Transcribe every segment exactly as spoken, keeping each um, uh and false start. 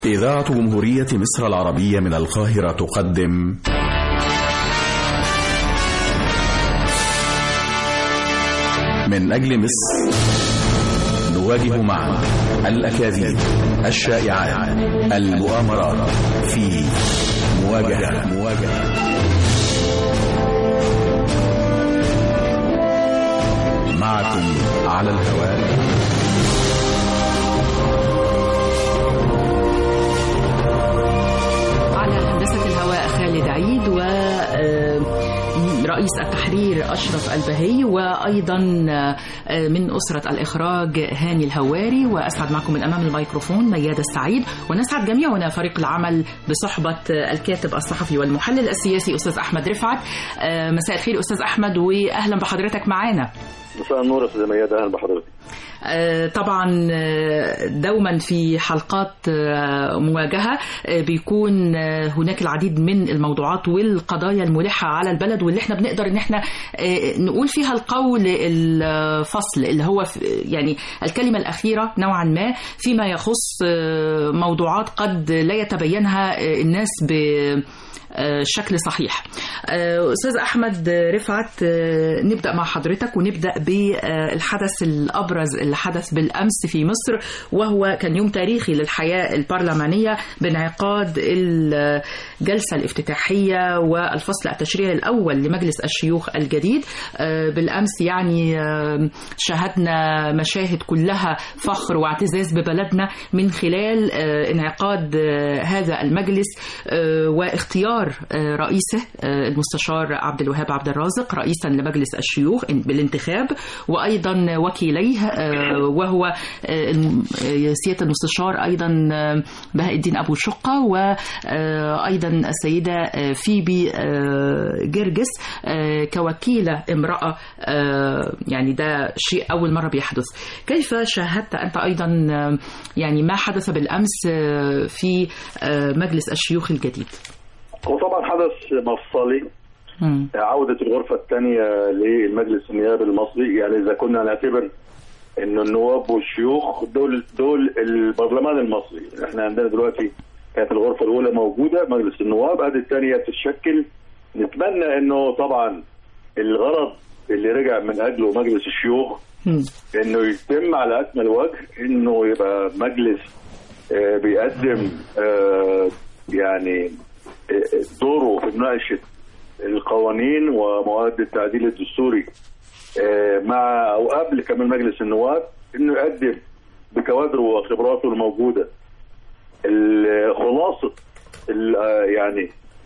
إذاعة جمهورية مصر العربية من القاهرة تقدم من أجل مصر، نواجه معا الأكاذيب، الشائعات، المؤامرات في مواجهة مواجهة معكم على الهواء. خالد عيد ورئيس التحرير أشرف البهي، وأيضا من أسرة الإخراج هاني الهواري، وأسعد معكم من أمام الميكروفون ميادة السعيد، ونسعد جميعنا فريق العمل بصحبة الكاتب الصحفي والمحلل السياسي أستاذ أحمد رفعت. مساء الخير أستاذ أحمد، وأهلا بحضرتك معانا. مساء النور أستاذ ميادة، أهلا بحضرتك. طبعا دوما في حلقات مواجهة بيكون هناك العديد من الموضوعات والقضايا الملحة على البلد، واللي احنا بنقدر ان احنا نقول فيها القول الفصل، اللي هو يعني الكلمة الأخيرة نوعا ما فيما يخص موضوعات قد لا يتبينها الناس ب شكل صحيح. أستاذ أحمد رفعت، نبدأ مع حضرتك ونبدأ بالحدث الأبرز اللي حدث بالأمس في مصر، وهو كان يوم تاريخي للحياة البرلمانية بانعقاد الجلسة الافتتاحية والفصل التشريعي الأول لمجلس الشيوخ الجديد. بالأمس يعني شاهدنا مشاهد كلها فخر واعتزاز ببلدنا من خلال انعقاد هذا المجلس واختيار رئيسه المستشار عبد الوهاب عبد الرازق رئيسا لمجلس الشيوخ بالانتخاب، وأيضا وكيليه وهو سيادة المستشار أيضا بهاء الدين أبو شقة، وأيضا السيدة فيبي جرجس كوكيلة امرأة. يعني ده شيء أول مرة بيحدث. كيف شاهدت أنت أيضا يعني ما حدث بالأمس في مجلس الشيوخ الجديد؟ هو طبعا حدث مفصلي، عودة الغرفة الثانية للمجلس النيابي المصري. يعني إذا كنا نعتبر إن النواب والشيوخ دول دول البرلمان المصري، إحنا عندنا دلوقتي كانت الغرفة الأولى موجودة مجلس النواب، هذه الثانية تتشكل. نتمنى إنه طبعا الغرض اللي رجع من أجله مجلس الشيوخ إنه يتم على أكمل وجه، إنه يبقى مجلس بيقدم يعني دوره في مناقشة القوانين ومواد التعديل الدستوري مع أو قبل كمان مجلس النواب، إنه يقدم بكوادره وخبراته الموجودة خلاصة يعني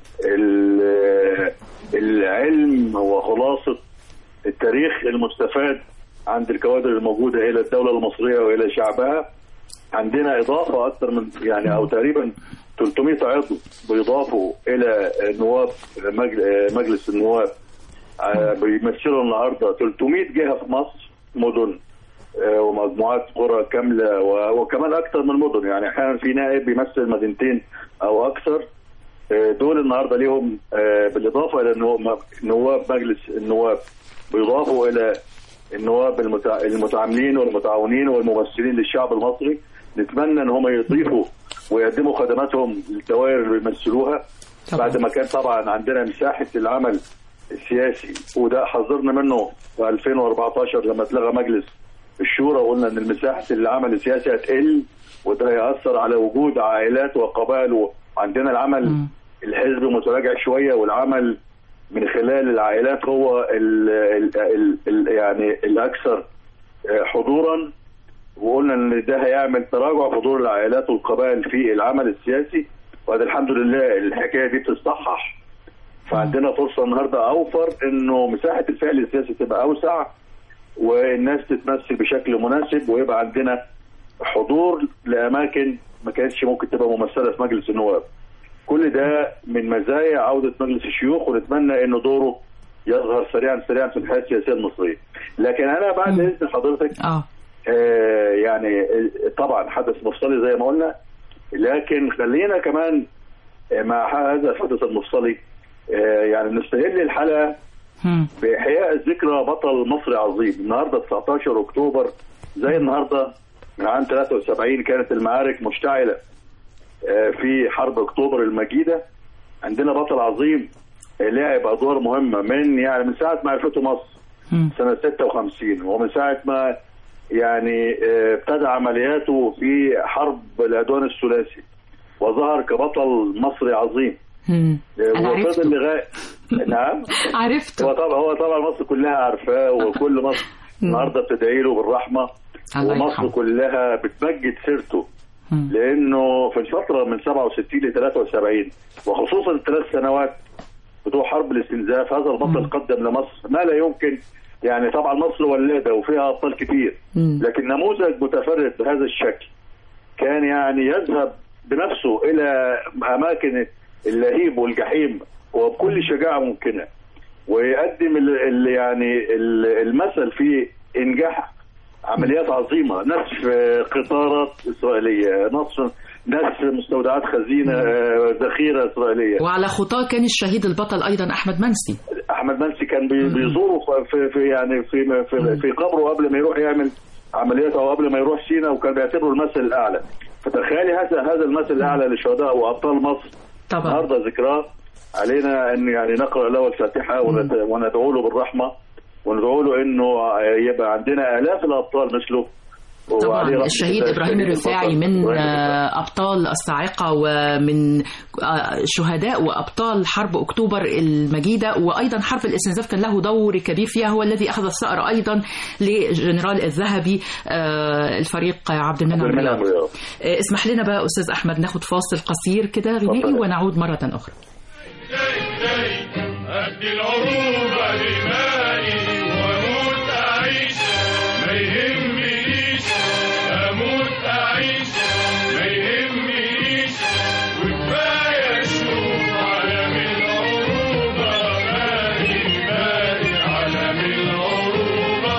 العلم وخلاصة التاريخ المستفاد عند الكوادر الموجودة إلى الدولة المصرية وإلى شعبها. عندنا إضافة أكثر من يعني أو تقريبا ثلاثمائة عضو بيضافوا إلى نواب مجلس النواب، بيمثلوا النهارده ثلاثمائة جهة في مصر، مدن ومجموعات قرى كاملة وكمان أكثر من مدن. يعني أحيانا في نائب بيمثل مدينتين أو أكثر. دول النهارده ليهم بالإضافة إلى نواب مجلس النواب بيضافوا إلى النواب المتعاملين والمتعاونين والممثلين للشعب المصري. نتمنى ان هم يضيفوا ويقدموا خدماتهم للدوائر اللي بيمثلوها، بعد ما كان طبعا عندنا مساحه العمل السياسي، وده حذرنا منه في ألفين وأربعة عشر لما اتلغى مجلس الشورى، وقلنا ان مساحه العمل السياسي هتقل، وده هيأثر على وجود عائلات وقبائل. وعندنا العمل م. الحزب متراجع شويه، والعمل من خلال العائلات هو ال ال ال ال يعني الاكثر حضورا، وقلنا ان ده هيعمل تراجع حضور العائلات والقبائل في العمل السياسي، وهذا الحمد لله الحكايه دي بتتصحح. فعندنا فرصه النهارده اوفر انه مساحه الفعل السياسي تبقى اوسع، والناس تتمثل بشكل مناسب، ويبقى عندنا حضور لاماكن ما كانتش ممكن تبقى ممثله في مجلس النواب. كل ده من مزايا عوده مجلس الشيوخ، ونتمنى انه دوره يظهر سريعا سريعا في الحياه السياسيه المصريه. لكن انا بعد اذن حضرتك اه آه يعني طبعا حدث مفصلي زي ما قلنا، لكن خلينا كمان مع هذا الحدث المفصلي آه يعني نستهل الحلقه بإحياء ذكرى بطل مصري عظيم. النهارده تسعة عشر أكتوبر زي النهارده من عام ثلاثة وسبعين كانت المعارك مشتعلة في حرب اكتوبر المجيده. عندنا بطل عظيم لعب ادوار مهمه من يعني من ساعه ما عرفته مصر سنه ستة وخمسين، ومن ساعه ما يعني ابتدى عملياته في حرب العدوان الثلاثي وظهر كبطل مصري عظيم. وفضل لغايه نعم عرفته. هو طبعا هو طبعا مصر كلها عارفاه، وكل مصر النهارده بتدعي له بالرحمه، ومصر كلها بتمجد سيرته، لانه في الفتره من سبعة وستين ل ثلاثة وسبعين وخصوصا الثلاث سنوات بتوع حرب الاستنزاف هذا البطل قدم لمصر ما لا يمكن. يعني طبعا مصر ولاده وفيها ابطال كتير، لكن نموذج متفرد بهذا الشكل كان يعني يذهب بنفسه الى اماكن اللهيب والجحيم وبكل شجاعه ممكنه، ويقدم ال يعني المثل في انجاح عمليات عظيمه، نسف قطارات اسرائيليه، نصف نسف مستودعات خزينه ذخيره اسرائيليه. وعلى خطاه كان الشهيد البطل ايضا احمد منسي. احمد منسي كان بيزوره في, في يعني في في, في قبره قبل ما يروح يعمل عمليات او قبل ما يروح سيناء، وكان بيعتبره المثل الاعلى. فتخيلي هذا هذا المثل الاعلى لشهداء وابطال مصر طبعا النهارده ذكراه. علينا ان يعني نقرا له الفاتحه وندعو له بالرحمه، وندعو له انه يبقى عندنا الاف الابطال مثله. طبعا الشهيد ابراهيم الرفاعي من ابطال الصاعقه ومن شهداء وابطال حرب اكتوبر المجيده، وايضا حرب الاستنزاف كان له دور كبير فيها، هو الذي اخذ الثأر ايضا لجنرال الذهبي الفريق عبد المنعم رياض. اسمح لنا بقى استاذ احمد ناخد فاصل قصير كده غنائي ونعود مره اخرى. أدي العروبة لمالي وأموت أعيش ما يهمنيش، أموت أعيش ما يهمنيش، وكفاية أشوف عالم العروبة مالي مالي عالم العروبة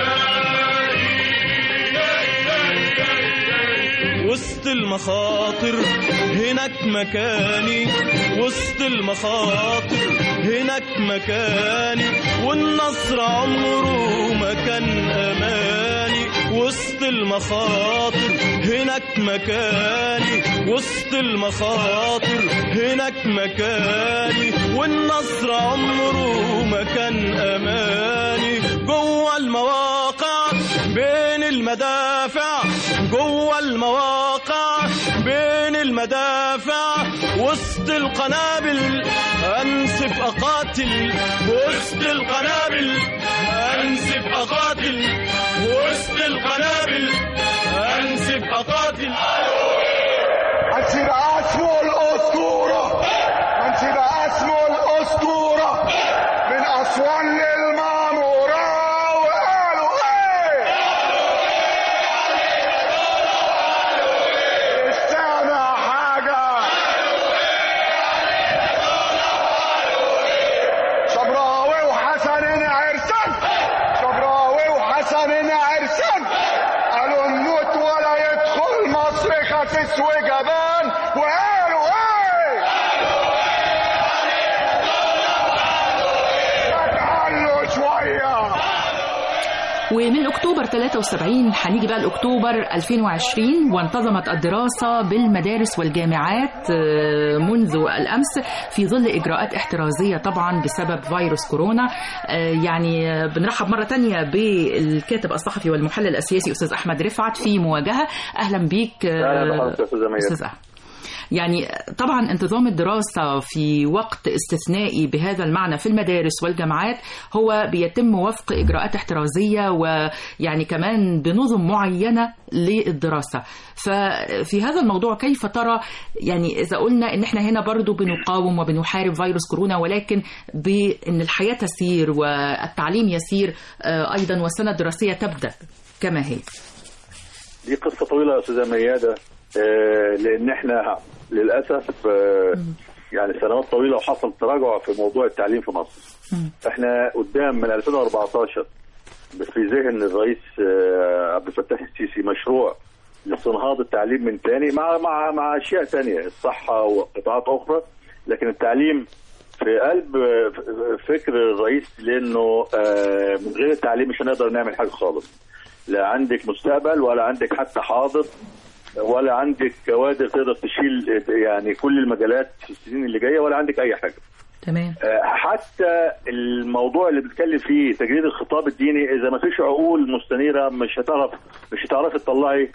مالي. وسط المخاطر هناك مكاني، وسط المخاطر هناك مكاني، والنصر عمره ما كان أماني. وسط المخاطر هناك مكاني، وسط المخاطر هناك مكاني، والنصر عمره ما كان أماني. جوه المواقع بين المدافع، جوه المواقع بين المدافع، وسط القنابل أنسف أقاتل، وسط القنابل أنسف أقاتل، وسط القنابل أنسف أقاتل. أنت بقى اسمه الأسطورة، أنت بقى اسمه الأسطورة من أسوان للمعمورة. وقالوا إيه؟ استنى حاجة، شبراوي وحسن عرسان، شبراوي وحسن عرسان قالوا نموت ولا يدخل مصر خسيس وجبان. وقالوا ايه؟ اتعلوا شويه. ومن أكتوبر ثلاثة وسبعين هنيجي بقى لأكتوبر ألفين وعشرين، وانتظمت الدراسة بالمدارس والجامعات منذ الأمس في ظل إجراءات احترازية طبعا بسبب فيروس كورونا. يعني بنرحب مرة تانية بالكاتب الصحفي والمحلل السياسي أستاذ أحمد رفعت في مواجهة. أهلا بيك أستاذ أحمد. يعني طبعا انتظام الدراسة في وقت استثنائي بهذا المعنى في المدارس والجامعات هو بيتم وفق إجراءات احترازية ويعني كمان بنظم معينة للدراسة. ففي هذا الموضوع كيف ترى، يعني إذا قلنا إن إحنا هنا برضو بنقاوم وبنحارب فيروس كورونا، ولكن بأن الحياة تسير والتعليم يسير أيضا والسنة الدراسية تبدأ كما هي؟ دي قصة طويلة يا أستاذة ميادة، لأن إحنا للأسف يعني سنوات طويلة وحصل تراجع في موضوع التعليم في مصر. إحنا قدام من ألفين وأربعتاشر في ذهن الرئيس عبد الفتاح السيسي مشروع لاستنهاض التعليم من تاني مع مع مع أشياء تانية، الصحة وقطاعات أخرى، لكن التعليم في قلب فكر الرئيس، لأنه من غير التعليم مش هنقدر نعمل حاجة خالص. لا عندك مستقبل ولا عندك حتى حاضر ولا عندك كوادر تقدر تشيل يعني كل المجالات في السنين اللي جايه، ولا عندك اي حاجه. تمام. حتى الموضوع اللي بنتكلم فيه تجديد الخطاب الديني، اذا ما فيش عقول مستنيره مش هتعرف مش هتعرفي تطلعي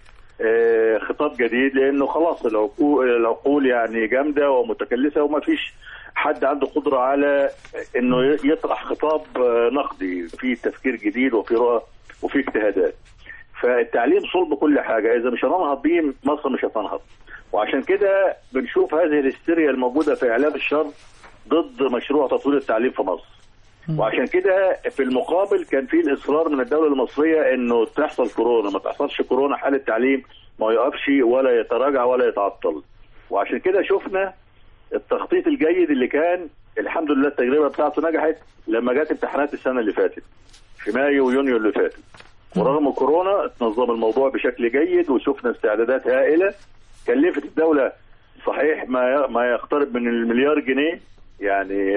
خطاب جديد، لانه خلاص العقول العقول يعني جامده ومتكلسه، وما فيش حد عنده قدره على انه يطرح خطاب نقدي فيه تفكير جديد وفي رؤى وفي اجتهادات. فالتعليم صلب كل حاجه، اذا مش هننهض بيه مصر مش هتنهض. وعشان كده بنشوف هذه الهستيريا الموجوده في اعلام الشر ضد مشروع تطوير التعليم في مصر. وعشان كده في المقابل كان في الاصرار من الدوله المصريه انه تحصل كورونا، ما تحصلش كورونا حال التعليم ما يقفش ولا يتراجع ولا يتعطل. وعشان كده شفنا التخطيط الجيد اللي كان الحمد لله التجربه بتاعته نجحت لما جت امتحانات السنه اللي فاتت في مايو ويونيو اللي فاتت. ورغم كورونا تنظم الموضوع بشكل جيد وشفنا استعدادات هائله كلفت الدوله صحيح ما ما يقترب من المليار جنيه، يعني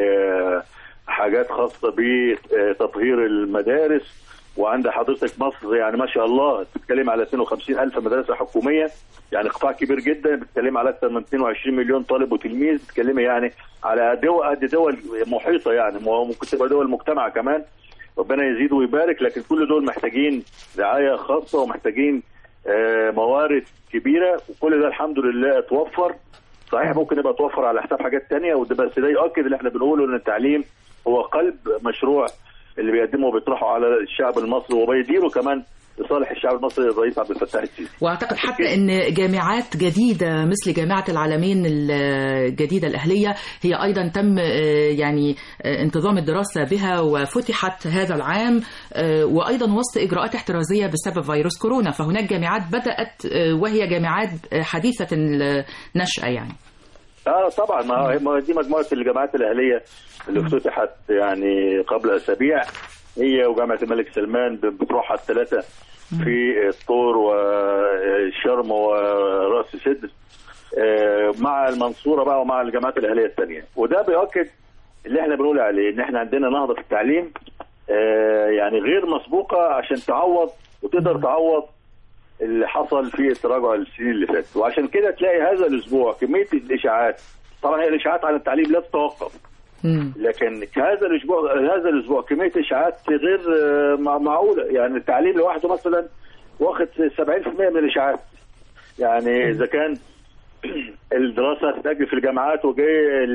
حاجات خاصه بتطهير المدارس. وعند حضرتك مصر يعني ما شاء الله بتتكلم على اثنين وخمسين ألف مدرسه حكوميه، يعني قطاع كبير جدا، بتتكلم على اكثر من اثنين وعشرين مليون طالب وتلميذ، بتتكلمي يعني على دول قد دول محيطه، يعني ممكن تبقى دول مجتمع كمان، ربنا يزيد ويبارك. لكن كل دول محتاجين رعايه خاصه ومحتاجين موارد كبيره، وكل ده الحمد لله اتوفر. صحيح ممكن يبقى اتوفر على حساب حاجات ثانيه، بس ده يؤكد اللي احنا بنقوله ان التعليم هو قلب مشروع اللي بيقدمه وبيطرحه على الشعب المصري وبيديره كمان لصالح الشعب المصري الرئيس عبد الفتاح السيسي. واعتقد حتى ان جامعات جديده مثل جامعه العالمين الجديده الاهليه هي ايضا تم يعني انتظام الدراسه بها وفتحت هذا العام، وايضا وسط اجراءات احترازيه بسبب فيروس كورونا. فهناك جامعات بدات وهي جامعات حديثه النشأة يعني. اه طبعا، ما دي مجموعه الجامعات الاهليه اللي افتتحت يعني قبل اسابيع، هي وجامعه الملك سلمان بتروحها الثلاثه في الطور والشرم وراس سدر مع المنصوره بقى ومع الجامعات الاهليه الثانيه. وده بيؤكد اللي احنا بنقول عليه ان احنا عندنا نهضه في التعليم يعني غير مسبوقه عشان تعوض وتقدر تعوض اللي حصل في التراجع السنين اللي فاتت. وعشان كده تلاقي هذا الاسبوع كميه الاشاعات، طبعا هي الاشاعات عن التعليم لا تتوقف، لكن هذا الاسبوع هذا الاسبوع كميه اشاعات غير معقوله. يعني التعليم لوحده مثلا واخد سبعين بالمئة من الاشاعات. يعني اذا كان الدراسه هتتاجل في الجامعات وجاي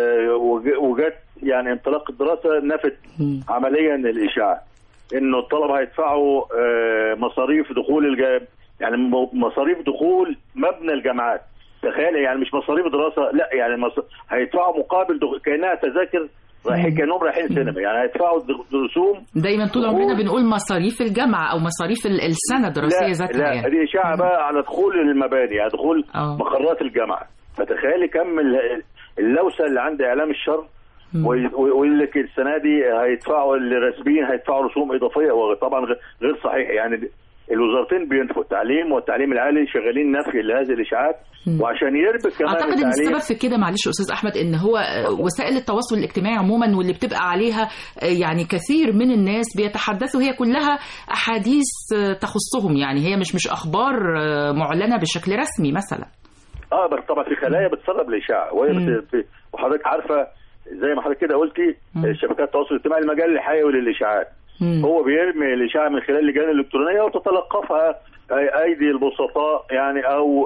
وجت يعني انطلاق الدراسه نفت عمليا الاشاعه انه الطلبه هيدفعوا مصاريف دخول الجامعات، يعني مصاريف دخول مبنى الجامعات. تخيل يعني مش مصاريف دراسه، لا يعني مص... هيدفعوا مقابل دخول كانها تذاكر رايحين كانهم رايحين سينما، يعني هيدفعوا رسوم. دايما طول عمرنا بنقول مصاريف الجامعه او مصاريف السنه الدراسيه ذاتها. لا يعني. دي اشاعه بقى على دخول المباني، يعني دخول أوه. مقرات الجامعه. فتخيلي كم اللوسه اللي عند اعلام الشر، ويقول لك السنه دي هيدفعوا الرسميين هيدفعوا رسوم اضافيه، وطبعا غير صحيح. يعني الوزارتين بينفوا التعليم والتعليم العالي شغالين نفي لهذه الاشاعات، وعشان يربك كمان اعتقد ان السبب في كده معلش استاذ احمد ان هو وسائل التواصل الاجتماعي عموما واللي بتبقى عليها يعني كثير من الناس بيتحدثوا، هي كلها احاديث تخصهم، يعني هي مش مش اخبار معلنه بشكل رسمي مثلا. اه بس طبعا في خلايا بتسرب الاشاعه، وحضرتك عارفه زي ما حضرتك كده قلتي شبكات التواصل الاجتماعي المجال الحيوي للاشاعات. مم. هو بيرمي الاشاعه من خلال اللجان الالكترونيه وتتلقفها ايدي البسطاء يعني او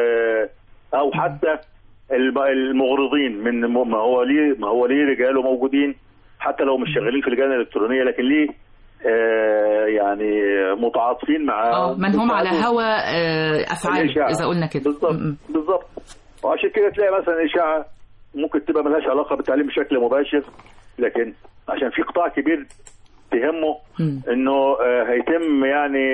او حتى المغرضين من ما هو ليه ما هو ليه رجاله موجودين حتى لو مش شغالين في اللجان الالكترونيه، لكن ليه يعني متعاطفين مع اه من هم على هوى افعال اذا قلنا كده. بالظبط بالظبط. وعشان كده تلاقي مثلا اشاعه ممكن تبقى ملهاش علاقه بالتعليم بشكل مباشر، لكن عشان في قطاع كبير تهمه انه هيتم يعني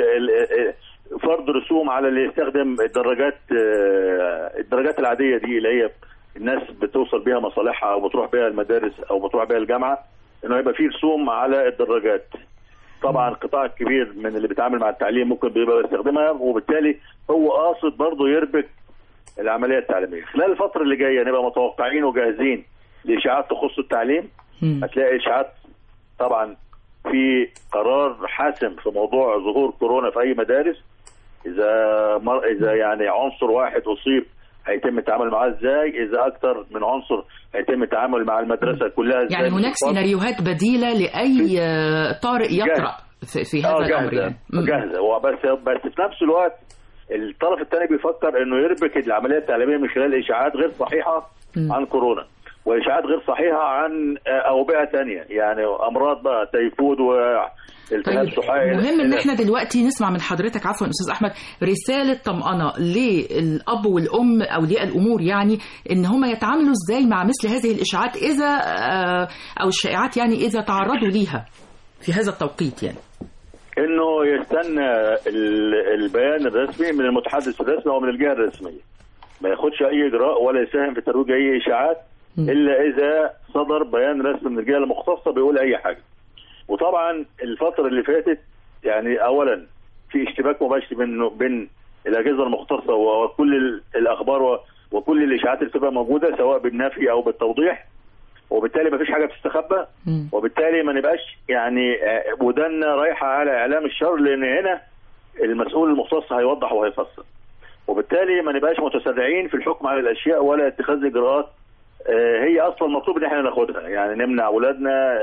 فرض رسوم على اللي يستخدم الدراجات الدراجات العاديه دي اللي هي الناس بتوصل بيها مصالحها او بتروح بيها المدارس او بتروح بيها الجامعه، انه يبقى في رسوم على الدراجات. طبعا قطاع كبير من اللي بيتعامل مع التعليم ممكن بيبقى يستخدمها، وبالتالي هو قاصد برضه يربك العمليه التعليميه. خلال الفتره اللي جايه نبقى متوقعين وجاهزين لاشاعات تخص التعليم. هتلاقي اشاعات طبعا في قرار حاسم في موضوع ظهور كورونا في اي مدارس، اذا مر... اذا يعني عنصر واحد اصيب هيتم التعامل معاه ازاي، اذا اكثر من عنصر هيتم التعامل مع المدرسه كلها ازاي. يعني هناك سيناريوهات بديله لاي طارئ يطرأ في, في هذا الامر يعني. جاهزه وبس، بس في نفس الوقت الطرف الثاني بيفكر انه يربك العمليه التعليميه من خلال اشاعات غير صحيحه م. عن كورونا، واشاعات غير صحيحه عن اوبئه ثانيه، يعني امراض بقى تيفود والتهاب طيب صحي. مهم ان احنا دلوقتي نسمع من حضرتك عفوا استاذ احمد رساله طمأنه للاب والام اولياء الامور، يعني ان هم يتعاملوا ازاي مع مثل هذه الاشاعات اذا او الشائعات، يعني اذا تعرضوا ليها في هذا التوقيت. يعني انه يستنى البيان الرسمي من المتحدث الرسمي او من الجهه الرسميه، ما ياخدش اي اجراء ولا يساهم في ترويج اي اشاعات الا اذا صدر بيان رسمي من الجهه المختصه بيقول اي حاجه. وطبعا الفتره اللي فاتت يعني اولا في اشتباك مباشر بين بين الاجهزه المختصه وكل الاخبار وكل الاشاعات اللي بتبقى موجوده سواء بالنفي او بالتوضيح، وبالتالي ما فيش حاجه بتستخبى، وبالتالي ما نبقاش يعني ودنا رايحه على اعلام الشر، لان هنا المسؤول المختص هيوضح وهيفسر، وبالتالي ما نبقاش متسرعين في الحكم على الاشياء ولا اتخاذ اجراءات هي اصلا مطلوب ان احنا ناخدها، يعني نمنع اولادنا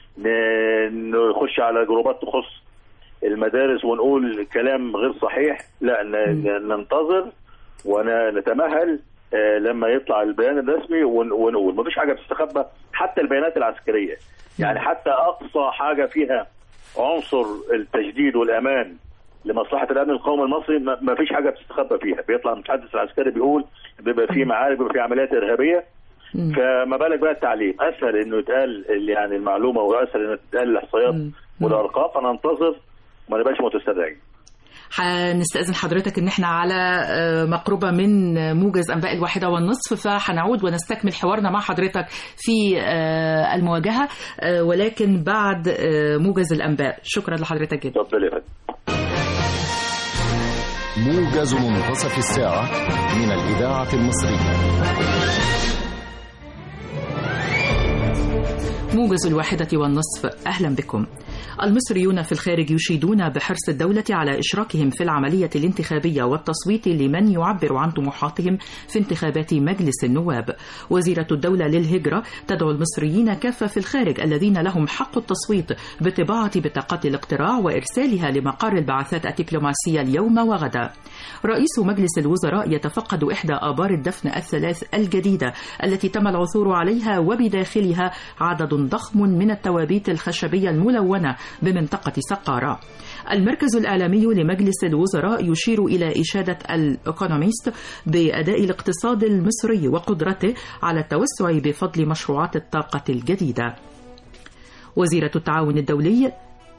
نخش على جروبات تخص المدارس ونقول كلام غير صحيح، لا ننتظر ونتمهل لما يطلع البيان الرسمي ونقول. مفيش حاجه بتستخبى، حتى البيانات العسكريه، يعني حتى اقصى حاجه فيها عنصر التجديد والامان لمصلحه الامن القومي المصري مفيش حاجه بتستخبى فيها، بيطلع المتحدث العسكري بيقول بيبقى في معارك، بيبقى في عمليات ارهابيه، فما بالك بقى التعليم. اسهل انه يتقال يعني المعلومه واسهل انه تتقال الاحصائيات والارقام، فننتظر ما نبقاش متسرعين. هنستأذن حضرتك ان احنا على مقربة من موجز انباء الواحدة والنصف، فهنعود ونستكمل حوارنا مع حضرتك في المواجهة، ولكن بعد موجز الانباء. شكرا لحضرتك جدا. اتفضل يا فندم. موجز منتصف الساعة من الإذاعة المصرية. موجز الواحدة والنصف، أهلا بكم. المصريون في الخارج يشيدون بحرص الدولة على إشراكهم في العملية الانتخابية والتصويت لمن يعبر عن طموحاتهم في انتخابات مجلس النواب. وزيرة الدولة للهجرة تدعو المصريين كافة في الخارج الذين لهم حق التصويت بطباعة بطاقات الاقتراع وإرسالها لمقر البعثات الدبلوماسية اليوم وغدا. رئيس مجلس الوزراء يتفقد إحدى آبار الدفن الثلاث الجديدة التي تم العثور عليها وبداخلها عدد ضخم من التوابيت الخشبية الملونة بمنطقة سقارة. المركز الإعلامي لمجلس الوزراء يشير إلى إشادة الإيكونوميست بأداء الاقتصاد المصري وقدرته على التوسع بفضل مشروعات الطاقة الجديدة. وزيرة التعاون الدولي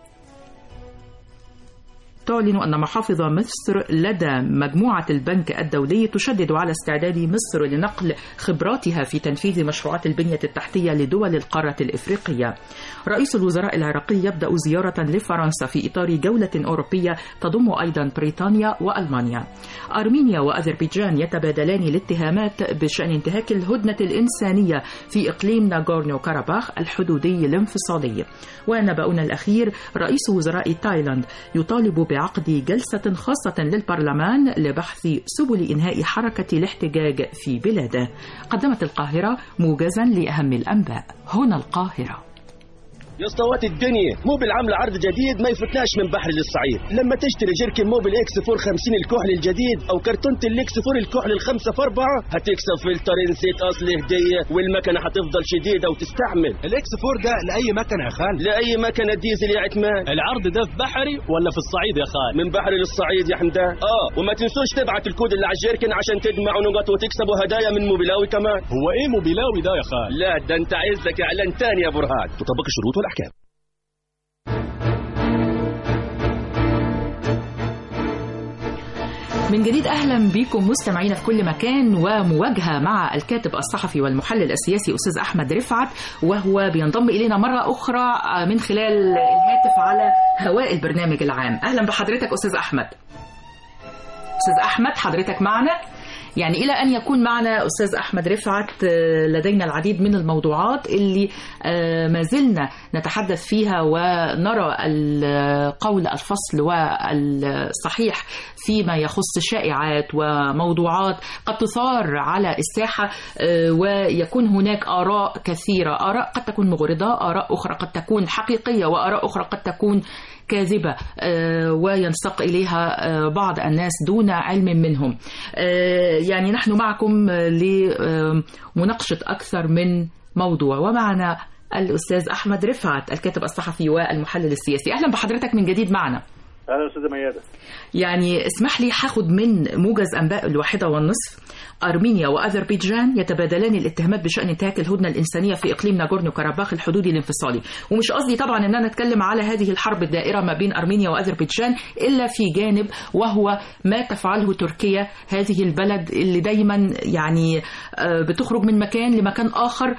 تعلن أن محافظ مصر لدى مجموعة البنك الدولي تشدد على استعداد مصر لنقل خبراتها في تنفيذ مشروعات البنية التحتية لدول القارة الإفريقية. رئيس الوزراء العراقي يبدأ زيارة لفرنسا في إطار جولة أوروبية تضم أيضا بريطانيا وألمانيا. أرمينيا وأذربيجان يتبادلان الاتهامات بشأن انتهاك الهدنة الإنسانية في إقليم ناغورنو كاراباخ الحدودي الانفصالي. ونبأنا الأخير، رئيس وزراء تايلاند يطالب بعقد جلسة خاصة للبرلمان لبحث سبل إنهاء حركة الاحتجاج في بلاده. قدمت القاهرة موجزا لأهم الأنباء. هنا القاهرة. يا اسطوات الدنيا، موبل عامله عرض جديد ما يفتناش من بحر للصعيد. لما تشتري جيركن موبل اكس فور خمسين الكحل الجديد او كرتونه الاكس فور الكحل الخمسة في أربعة هتكسب فلتر نسيت اصل هديه، والمكنه هتفضل شديده وتستعمل. الاكس فور ده لاي مكنه يا خال؟ لاي مكنه ديزل يا عتمان. العرض ده في بحري ولا في الصعيد يا خال؟ من بحري للصعيد يا حمدان. اه وما تنسوش تبعت الكود اللي على الجيركن عشان تجمعوا نقط وتكسبوا هدايا من موبيلاوي كمان. هو ايه موبيلاوي ده يا خال؟ لا ده انت عايز لك اعلان تاني يا برهان. تطبق الشروط والاحكام. من جديد أهلا بكم مستمعينا في كل مكان، ومواجهة مع الكاتب الصحفي والمحلل السياسي أستاذ أحمد رفعت، وهو بينضم إلينا مرة أخرى من خلال الهاتف على هواء البرنامج العام. أهلا بحضرتك أستاذ أحمد. أستاذ أحمد حضرتك معنا؟ يعني إلى أن يكون معنا أستاذ أحمد رفعت لدينا العديد من الموضوعات اللي ما زلنا نتحدث فيها ونرى القول الفصل والصحيح فيما يخص شائعات وموضوعات قد تثار على الساحة، ويكون هناك آراء كثيرة، آراء قد تكون مغرضة، آراء أخرى قد تكون حقيقية، وآراء أخرى قد تكون كاذبة وينسق إليها بعض الناس دون علم منهم. يعني نحن معكم لمناقشة أكثر من موضوع، ومعنا الأستاذ أحمد رفعت الكاتب الصحفي والمحلل السياسي. أهلا بحضرتك من جديد معنا. أهلا أستاذة ميادة. يعني اسمح لي هاخد من موجز أنباء الواحدة والنصف. أرمينيا وأذربيجان يتبادلان الاتهامات بشأن انتهاك الهدنة الإنسانية في إقليم ناغورنو كاراباخ الحدودي الانفصالي، ومش قصدي طبعا أن أنا أتكلم على هذه الحرب الدائرة ما بين أرمينيا وأذربيجان إلا في جانب، وهو ما تفعله تركيا، هذه البلد اللي دايما يعني بتخرج من مكان لمكان آخر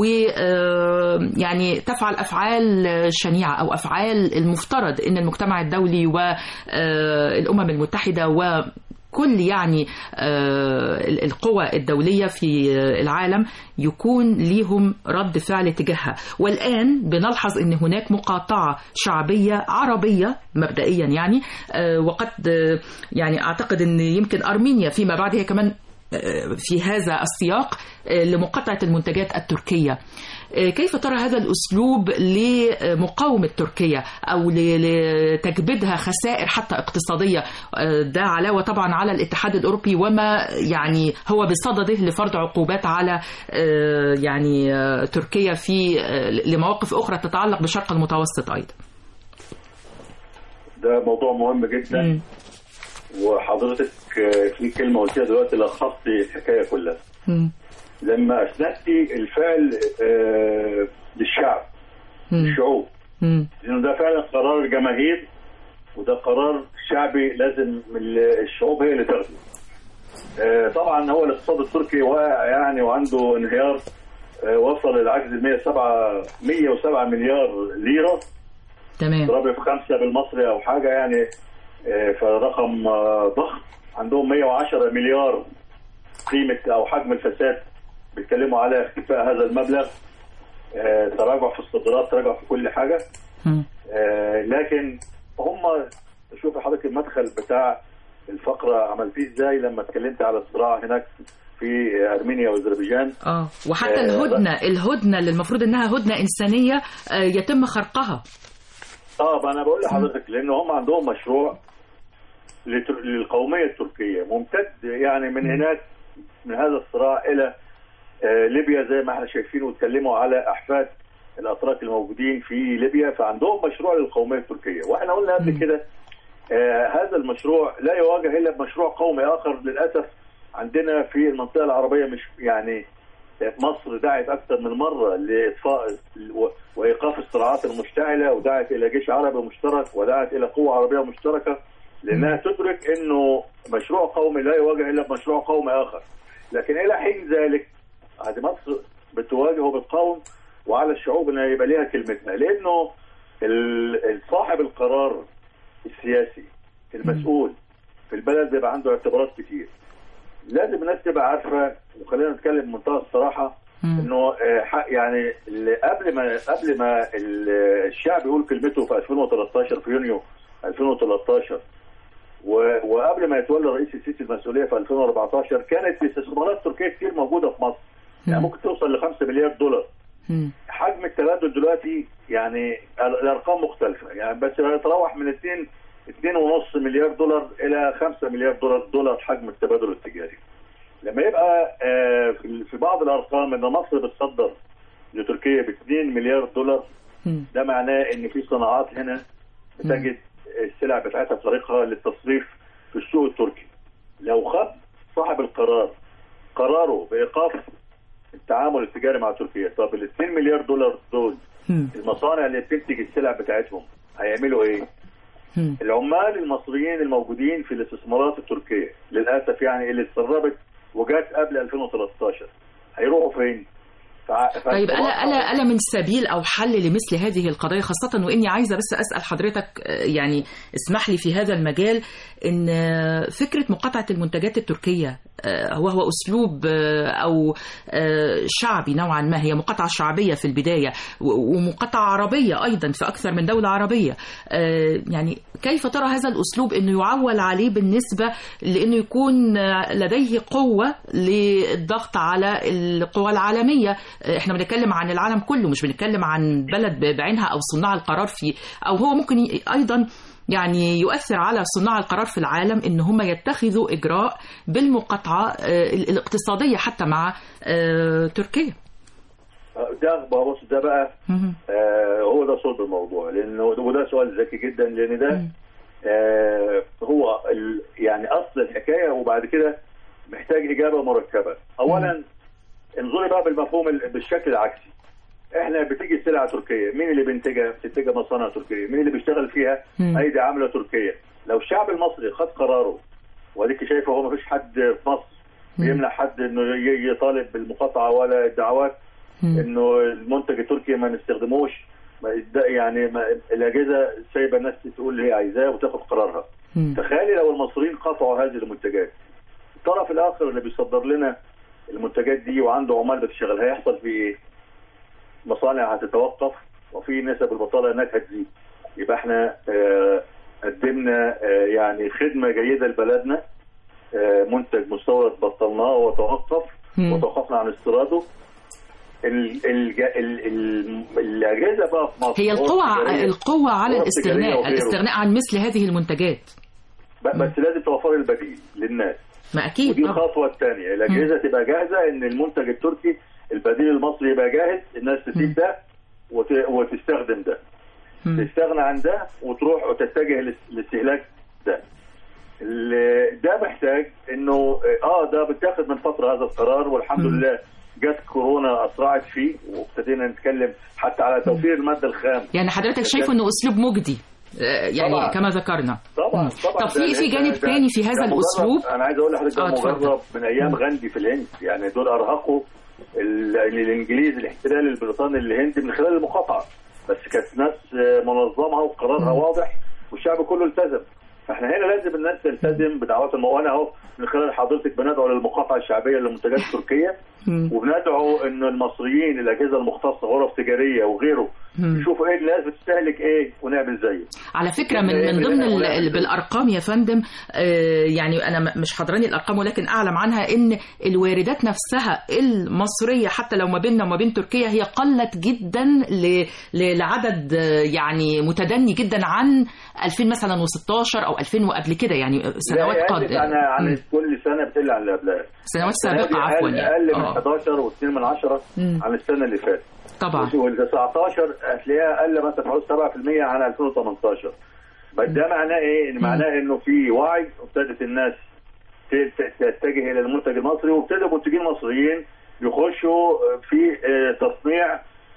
ويعني تفعل أفعال شنيعة أو أفعال المفترض أن المجتمع الدولي والأمم المتحدة و كل يعني القوى الدولية في العالم يكون ليهم رد فعل تجاهها. والآن بنلحظ أن هناك مقاطعة شعبية عربية مبدئيا يعني، وقد يعني أعتقد أن يمكن أرمينيا فيما بعد هي كمان في هذا السياق لمقاطعة المنتجات التركية. كيف ترى هذا الأسلوب لمقاومة تركيا أو لتكبيدها خسائر حتى اقتصادية، ده علاوة طبعا على الاتحاد الأوروبي وما يعني هو بصدده لفرض عقوبات على يعني تركيا في لمواقف أخرى تتعلق بالشرق المتوسط أيضا؟ ده موضوع مهم جدا. م. وحضرتك في كلمة قلتيها دلوقتي لخصتي الحكاية كلها. م. لما أسندتي الفعل آه للشعب م. الشعوب، لأنه ده فعلا قرار جماهير، وده قرار شعبي لازم الشعوب هي اللي تاخده. آه طبعا هو الاقتصاد التركي واقع يعني وعنده انهيار، آه وصل للعجز مية وسبعة مليار ليرة، تمام، ضرب في خمسة بالمصري أو حاجة يعني، آه فرقم آه ضخم. عندهم مية وعشرة مليار قيمة أو حجم الفساد، بيتكلموا على اختفاء هذا المبلغ، آه، تراجع في الصادرات، تراجع في كل حاجة. آه، لكن هم شوف حضرتك المدخل بتاع الفقرة عملتيه ازاي لما اتكلمت على الصراع هناك في أرمينيا وأذربيجان. اه وحتى آه الهدنة الهدنة اللي المفروض انها هدنة إنسانية آه يتم خرقها. اه انا بقول لحضرتك لان هم عندهم مشروع للقومية التركية ممتد يعني من هناك من هذا الصراع الى ليبيا زي ما احنا شايفين، واتكلموا على احفاد الاتراك الموجودين في ليبيا، فعندهم مشروع للقوميه التركيه. واحنا قلنا قبل كده آه هذا المشروع لا يواجه الا بمشروع قومي اخر. للاسف عندنا في المنطقه العربيه مش يعني مصر دعت اكثر من مره لاطفاء وايقاف الصراعات المشتعله، ودعت الى جيش عربي مشترك، ودعت الى قوه عربيه مشتركه، لانها تدرك انه مشروع قومي لا يواجه الا بمشروع قومي اخر. لكن الى حين ذلك هذه مصر بتواجهه بالقوم، وعلى الشعوب انها يبقى ليها كلمتنا، لانه صاحب القرار السياسي المسؤول في البلد بيبقى عنده اعتبارات كتير. لازم الناس تبقى عارفه، وخلينا نتكلم بمنتهى الصراحه، انه يعني قبل ما قبل ما الشعب يقول كلمته في ألفين وثلاثة عشر في يونيو ألفين وثلاثة عشر، وقبل ما يتولى الرئيس السيسي المسؤوليه في ألفين وأربعة عشر، كانت استثمارات تركيه كتير موجوده في مصر، يعني ممكن توصل ل خمسة مليار دولار. حجم التبادل دلوقتي يعني الارقام مختلفه، يعني بس يتراوح من اثنين اثنين ونص مليار دولار الى خمسة مليار دولار دولار حجم التبادل التجاري. لما يبقى في بعض الارقام ان مصر بتصدر لتركيا ب اثنين مليار دولار، ده معناه ان في صناعات هنا بتجد السلع بتاعتها طريقها للتصريف في السوق التركي. لو خد صاحب القرار قراره بايقاف التعامل التجاري مع تركيا، طب ال اثنين مليار دولار دول المصانع اللي بتنتج السلع بتاعتهم هيعملوا ايه؟ العمال المصريين الموجودين في الاستثمارات التركيه للاسف يعني اللي اتسربت وجات قبل ألفين وثلاثة عشر هيروحوا فين؟ طيب ألا ألا ألا من سبيل أو حل لمثل هذه القضايا، خاصة وإني عايزة بس أسأل حضرتك يعني اسمح لي في هذا المجال، إن فكرة مقاطعة المنتجات التركية وهو أسلوب أو شعبي نوعا ما، هي مقاطعة شعبية في البداية ومقاطعة عربية أيضا في أكثر من دولة عربية، يعني كيف ترى هذا الأسلوب إنه يعول عليه بالنسبة لأنه يكون لديه قوة للضغط على القوى العالمية؟ احنا بنتكلم عن العالم كله، مش بنتكلم عن بلد بعينها أو صناع القرار فيه، أو هو ممكن أيضا يعني يؤثر على صناع القرار في العالم إن هم يتخذوا إجراء بالمقاطعة الاقتصادية حتى مع تركيا. ده بص ده بقى آه هو ده صلب الموضوع، لأنه وده سؤال ذكي جدا، لأن ده آه هو يعني أصل الحكاية، وبعد كده محتاج إجابة مركبة. أولا انظري بقى بالمفهوم بالشكل العكسي. احنا بتيجي سلعه تركيه، مين اللي بينتجها؟ بتنتجها مصانع تركيه. مين اللي بيشتغل فيها؟ ايدي عامله تركيه. لو الشعب المصري خد قراره، واديك شايفه هو ما فيش حد في مصر بيمنع حد انه يطالب بالمقاطعه ولا الدعوات انه المنتج التركي ما نستخدموش، يعني ما الاجهزه سايبه الناس تقول اللي هي عايزاه وتاخد قرارها. تخيلي لو المصريين قطعوا هذه المنتجات، الطرف الاخر اللي بيصدر لنا المنتجات دي وعنده عمال بتشتغل هيحصل فيه ايه؟ مصانع هتتوقف وفي نسب البطاله هناك هتزيد. يبقى احنا اه قدمنا اه يعني خدمه جيده لبلدنا، اه منتج مستورد بطلناه وتوقف وتوقفنا عن استيراده. الاجهزه بقى في مصر هي القوة القوة على الاستغناء الاستغناء عن مثل هذه المنتجات، بس لازم توفر البديل للناس. ما اكيد. ودي الخطوه الثانيه، الاجهزه تبقى جاهزه ان المنتج التركي البديل المصري يبقى جاهز، الناس تسيب ده وتستخدم ده، م. تستغنى عن ده وتروح وتتجه لاستهلاك ده. ده محتاج انه اه ده بتاخد من فتره هذا القرار، والحمد م. لله جت كورونا اسرعت فيه وابتدينا نتكلم حتى على توفير الماده الخام. يعني حضرتك شايفه انه اسلوب مجدي يعني طبعا. كما ذكرنا طبعا طبعا. طب في في جانب ثاني في هذا الاسلوب، انا عايز اقول لحضرتك ده مجرب من ايام غاندي في الهند، يعني دول ارهقوا الانجليز الاحتلال البريطاني للهند من خلال المقاطعه، بس كانت ناس منظمه وقرارها واضح والشعب كله التزم. فاحنا هنا لازم الناس تلتزم بدعوات الموانا اهو، من خلال حضرتك بندعو للمقاطعه الشعبيه للمنتجات التركيه، وبندعو ان المصريين الاجهزه المختصه غرف تجاريه وغيره يشوفوا ايه الناس بتستهلك ايه ونعمل زيه. على فكره من من ضمن بالارقام يا فندم، آه يعني انا مش حاضراني الارقام ولكن اعلم عنها ان الواردات نفسها المصريه حتى لو ما بيننا وما بين تركيا هي قلت جدا لعدد يعني متدني جدا عن ألفين مثلا وستاشر او ألفين وقبل كده، يعني سنوات قد عن عن كل سنه بتقل عن اللي قبلها، سنوات سابقه عفوا يعني اقل من حداشر واثنين من عشرة عن السنه اللي فاتت طبعا، وال تسعتاشر هتلاقيها اقل مثلا حوالي سبعة في المية عن ألفين وتمنتاشر. بس ده معناه ايه؟ ان معناه انه في وعي وابتدت الناس تتجه الى المنتج المصري، وابتدى منتجين مصريين يخشوا في تصنيع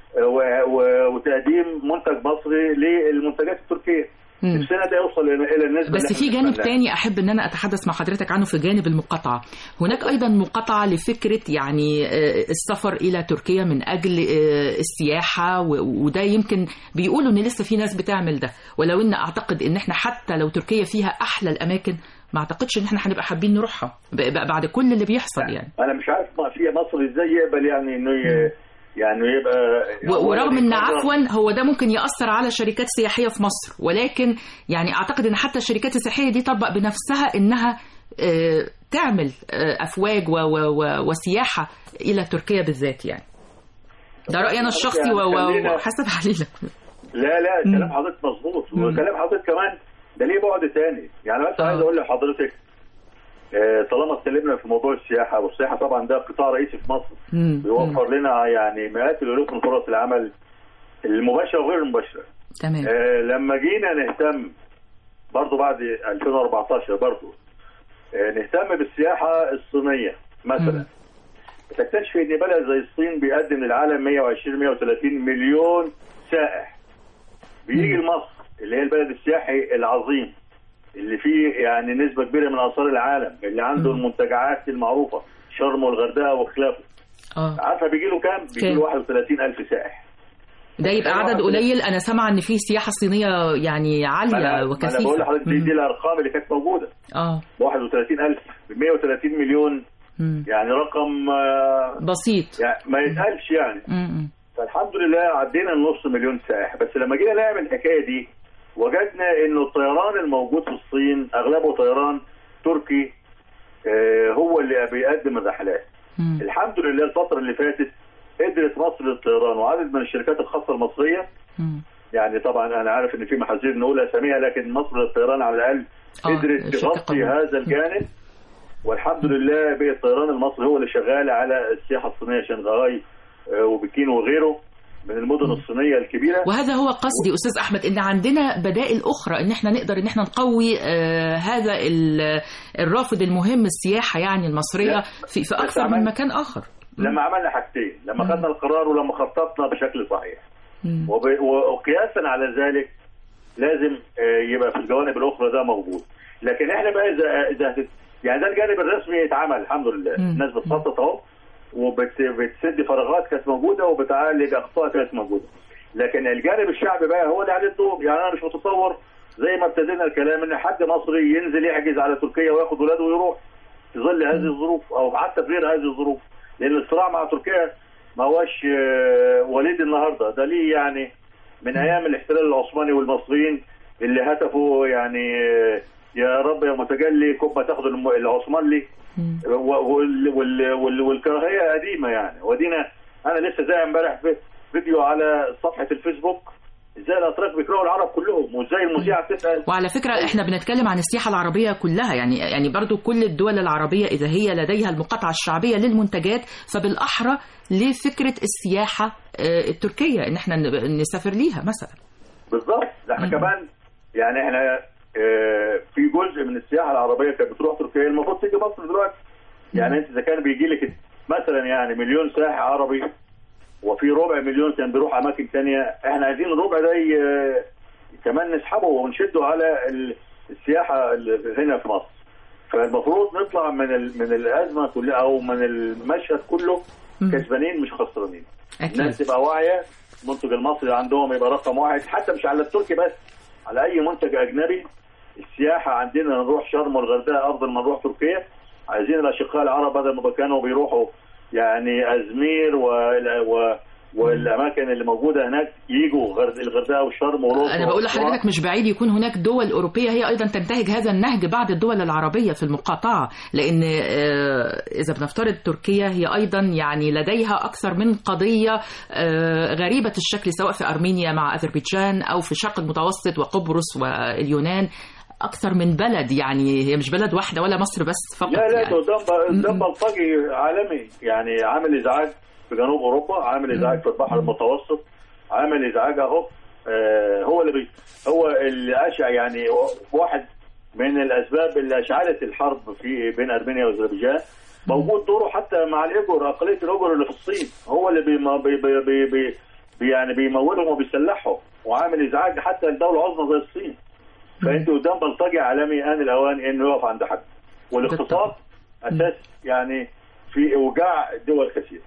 وتقديم منتج مصري للمنتجات التركيه. السنة ده يوصل إلى النسبة. بس في جانب تاني أحب أن أنا أتحدث مع حضرتك عنه في جانب المقاطعة. هناك أيضا مقاطعة لفكرة يعني السفر إلى تركيا من أجل السياحة، وده يمكن بيقولوا أن لسه في ناس بتعمل ده، ولو أن أعتقد أن احنا حتى لو تركيا فيها أحلى الأماكن ما أعتقدش أن احنا هنبقى حابين نروحها بعد كل اللي بيحصل. يعني أنا مش عارف ما فيها مصر إزاي يقبل يعني إنه ي... يعني يبقى ورغم ان عفوا هو ده ممكن يأثر على شركات سياحية في مصر، ولكن يعني اعتقد ان حتى الشركات السياحية دي طبق بنفسها انها تعمل افواج وسياحة الى تركيا بالذات. يعني ده رأينا الشخصي وحسب علينا. لا لا كلام حضرتك مظبوط، وكلام حضرتك كمان ده ليه بعد تاني. يعني بس عايز اقول لحضرتك طالما اتكلمنا في موضوع السياحه، والسياحه طبعا ده قطاع رئيسي في مصر بيوفر لنا يعني مئات الالوف من فرص العمل المباشره وغير المباشره. تمام. آه لما جينا نهتم برضو بعد ألفين وأربعتاشر برضو آه نهتم بالسياحه الصينيه مثلا، تكتشف ان بلد زي الصين بيقدم للعالم مئة وعشرين مئة وثلاثين مليون سائح بيجي لمصر اللي هي البلد السياحي العظيم اللي فيه يعني نسبة كبيرة من آثار العالم، اللي عنده المنتجعات المعروفة، شرم والغردقه وخلافه. اه عارفه بيجي له كام؟ بيجي له واحد وثلاثين ألف سائح. ده يبقى عدد قليل. انا سامعه ان في سياحه صينيه يعني عاليه وكثيفه. انا بقول لحضرتك دي, دي الارقام اللي كانت موجوده. اه واحد وثلاثين ألف ب مئة وثلاثين مليون. مم. يعني رقم بسيط يعني ما يتقالش يعني. مم. فالحمد لله عدينا النص مليون سائح. بس لما جينا نعمل الحكايه دي وجدنا انه الطيران الموجود في الصين اغلبه طيران تركي هو اللي بيقدم الرحلات. مم. الحمد لله الفتره اللي فاتت قدرت مصر للطيران وعدد من الشركات الخاصه المصريه. مم. يعني طبعا انا عارف ان في محاذير نقول اساميها لكن مصر للطيران على الاقل قدرت تغطي هذا الجانب. والحمد لله بقى الطيران المصري هو اللي شغال على السياحه الصينيه شنغهاي وبكين وغيره من المدن الصينيه الكبيره. وهذا هو قصدي استاذ احمد ان عندنا بدائل اخرى ان احنا نقدر ان احنا نقوي آه هذا الرافد المهم السياحه يعني المصريه في, في اكثر من مكان اخر. لما عملنا حاجتين لما خدنا القرار ولما خططنا بشكل صحيح وقياسا على ذلك لازم يبقى في الجوانب الاخرى ده موجود. لكن احنا بقى اذا اذا يعني ده الجانب الرسمي اتعمل الحمد لله. الناس بتخطط اهو وبتسد فراغات كانت موجوده وبتعالج اخطاء كانت موجوده. لكن الجانب الشعبي بقى هو اللي عليه الدور. يعني انا مش متصور زي ما ابتدينا الكلام ان حد مصري ينزل يحجز على تركيا وياخد ولاده ويروح في ظل هذه الظروف او حتى في غير هذه الظروف. لان الصراع مع تركيا ما هوش وليد النهارده. ده ليه يعني من ايام الاحتلال العثماني والمصريين اللي هتفوا يعني يا رب يا متجلي كوبا تاخد العثماني والكراهيه قديمه يعني. ودينا انا لسه زي امبارح في فيديو على صفحه الفيسبوك ازاي الاتراك بيكرهوا العرب كلهم وازاي المذيعه بتسال. وعلى فكره احنا بنتكلم عن السياحه العربيه كلها يعني يعني برضو كل الدول العربيه اذا هي لديها المقاطعه الشعبيه للمنتجات فبالاحرى لفكره السياحه التركيه ان احنا نسافر ليها مثلا. بالظبط. احنا كمان يعني احنا في جزء من السياحه العربيه كانت بتروح تركيا المفروض تيجي مصر دلوقتي. يعني انت اذا كان بيجي لك مثلا يعني مليون سائح عربي وفي ربع مليون كان بيروح اماكن ثانيه احنا عايزين الربع ده كمان نسحبه ونشده على السياحه هنا في مصر. فالمفروض نطلع من من الازمه كلها او من المشهد كله كسبانين مش خسرانين. الناس تبقى واعيه المنتج المصري عندهم يبقى رقم واحد حتى مش على التركي بس على اي منتج اجنبي. السياحه عندنا نروح شرم والغردقه افضل ما نروح تركيا. عايزين الاشقاء العرب بدل ما كانوا بيروحوا يعني ازمير و... و... والاماكن اللي موجوده هناك يجوا الغردقه والشرم وروح. انا بقول لحضرتك مش بعيد يكون هناك دول اوروبيه هي ايضا تنتهج هذا النهج بعد الدول العربيه في المقاطعه. لان اذا بنفترض تركيا هي ايضا يعني لديها اكثر من قضيه غريبه الشكل سواء في ارمينيا مع اذربيجان او في الشرق المتوسط وقبرص واليونان. اكثر من بلد يعني هي مش بلد واحده ولا مصر بس فقط. لا لا يعني. ده بلطجي عالمي يعني عامل ازعاج في جنوب اوروبا عامل ازعاج في البحر المتوسط عامل ازعاج اهو. آه هو اللي بي هو اللي اشع يعني واحد من الاسباب اللي اشعلت الحرب في بين ارمينيا واذربيجان. موجود دوره حتى مع الاجر اقليه الاجر اللي في الصين هو اللي بي بي بي بي بي يعني بيمولهم وبيسلحهم وعامل ازعاج حتى الدوله العظمى زي الصين. فانت قدام بلطجي عالمي ان الاوان انه يقف عند حد. والاقتصاد اساس يعني في اوجاع دول كثيره.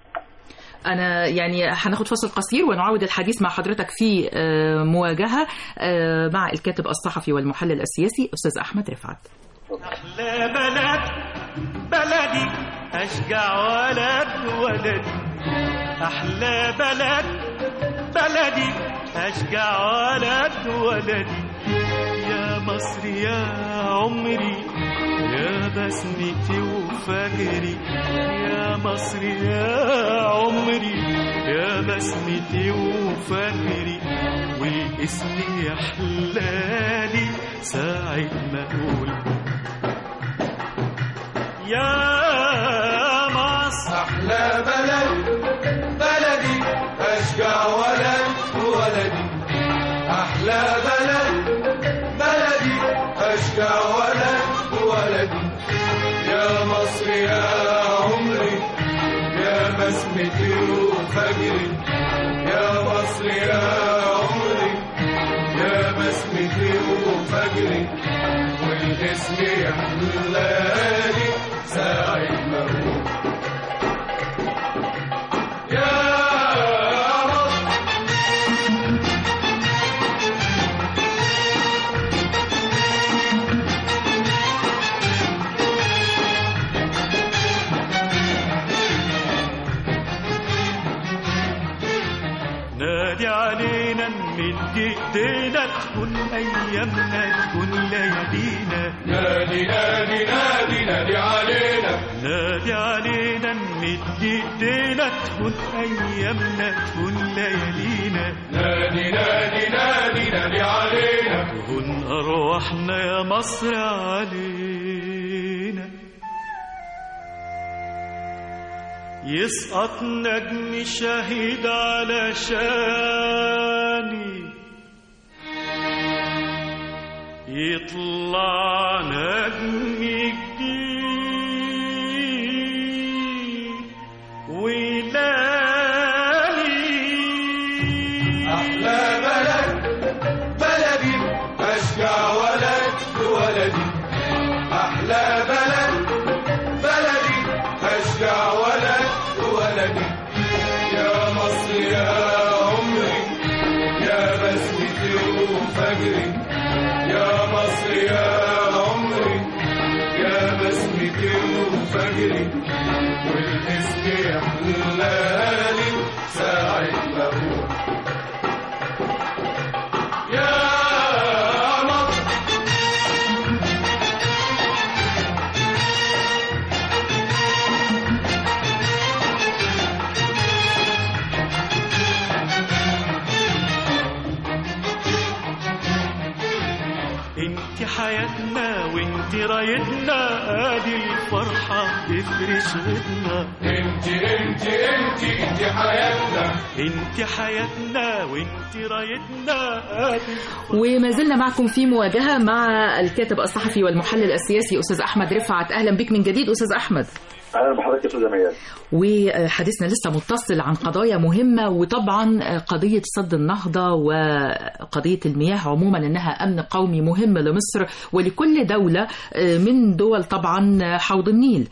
أنا يعني هناخد فاصل قصير ونعاود الحديث مع حضرتك في مواجهة مع الكاتب الصحفي والمحلل السياسي أستاذ أحمد رفعت. أحلى بلد بلدي أشجع ولد ولدي. أحلى بلد بلدي أشجع ولد ولدي. يا مصر يا عمري يا بسمتي وفجري. يا مصر يا عمري يا بسمتي وفجري. والاسم يحلالي ساعة ما أقول يا مصر. أحلى بلد بلدي أشجع ولد ولدي. أحلى بلد بلدي أشجع ولد ولدي. يا مصر يا عمري يا بسمتي وفجري. يا مصر يا عمري يا بسمتي وفجري. والاسم يحلالي ساعة ما أقول نادي علينا نمد ايدينا تكون ايامنا تكون ليالينا نادي نادي نادي نادي علينا نادي علينا نمد ايدينا تكون ايامنا تكون ليالينا نادي نادي نادي نادي علينا تهون ارواحنا يا مصر علينا يسقط نجم شهيد على شاني يطلع نجم جديد ويلالي أحلى بلد بلدي أشجع ولد ولدي أحلى بلد بلدي أشجع ولد ولدي يا مصر يا عمري يا بسمتي وفجري يا مصر يا عمري يا بسمتي وفجري والاسم يحلالي ساعة ما أروح يا مصر انت حياتنا وانت رايتنا ادي الفرحة تفرش غدنا انت انت انت انت حياتنا انت حياتنا وانت رايتنا ادي وما زلنا معكم في مواجهة مع الكاتب الصحفي والمحلل السياسي أستاذ أحمد رفعت. أهلا بك من جديد أستاذ أحمد. اهلا بحضرتك يا استاذ ميادة. وحديثنا لسه متصل عن قضايا مهمة، وطبعا قضية سد النهضة وقضية المياه عموما إنها أمن قومي مهم لمصر ولكل دولة من دول طبعا حوض النيل.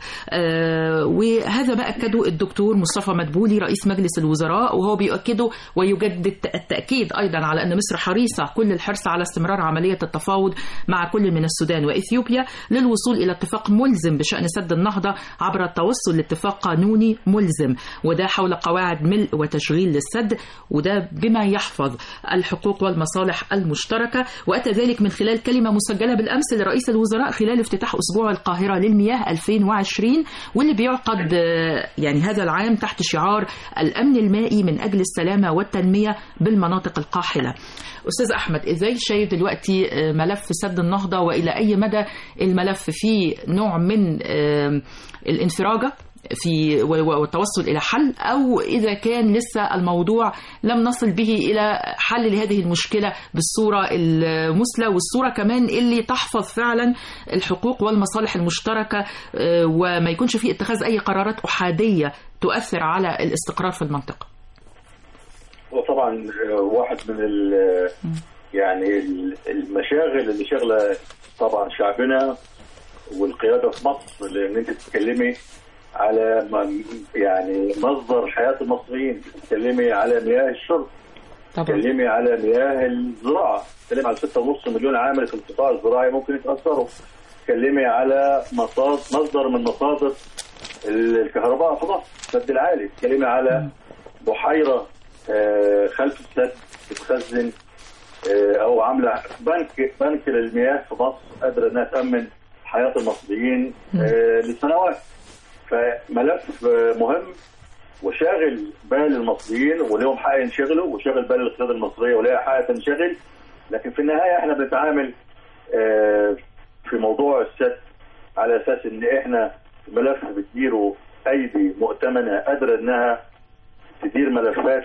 وهذا ما أكده الدكتور مصطفى مدبولي رئيس مجلس الوزراء، وهو بيؤكده ويجدد التأكيد أيضا على أن مصر حريصة كل الحرص على استمرار عملية التفاوض مع كل من السودان وإثيوبيا للوصول إلى اتفاق ملزم بشأن سد النهضة عبر التوصل لاتفاق قانوني ملزم، وده حول قواعد ملء وتشغيل للسد، وده بما يحفظ الحقوق والمصالح المشتركة. وأتى ذلك من خلال كلمة مسجلة بالأمس لرئيس الوزراء خلال افتتاح أسبوع القاهرة للمياه ألفين وعشرين، واللي بيعقد يعني هذا العام تحت شعار الأمن المائي من أجل السلامة والتنمية بالمناطق القاحلة. أستاذ أحمد، إزاي شايف دلوقتي ملف سد النهضة، وإلى أي مدى الملف فيه نوع من الانفراجة في والتوصل إلى حل، أو إذا كان لسه الموضوع لم نصل به إلى حل لهذه المشكلة بالصورة المثلى والصورة كمان اللي تحفظ فعلا الحقوق والمصالح المشتركة، وما يكونش فيه اتخاذ أي قرارات أحادية تؤثر على الاستقرار في المنطقة؟ وطبعا واحد من يعني المشاغل اللي شغله طبعا شعبنا والقيادة في مصر، لأن أنت بتتكلمي على يعني مصدر حياة المصريين، بتتكلمي على مياه الشرب، بتتكلمي على مياه الزراعة، بتتكلمي على ستة ونص مليون عامل في القطاع الزراعي ممكن يتأثروا، بتتكلمي على مصدر من مصادر الكهرباء في مصر، السد العالي، بتتكلمي على بحيرة خلف السد بتخزن أو عاملة بنك بنك للمياه في مصر قادرة إنها تأمن حياة المصريين لسنوات. فملف مهم وشاغل بال المصريين وليهم حق ينشغلوا، وشاغل بال القيادة المصرية وليها حق تنشغل، لكن في النهاية احنا بنتعامل في موضوع السد على اساس ان احنا ملف بتديره ايدي مؤتمنة قادرة انها تدير ملفات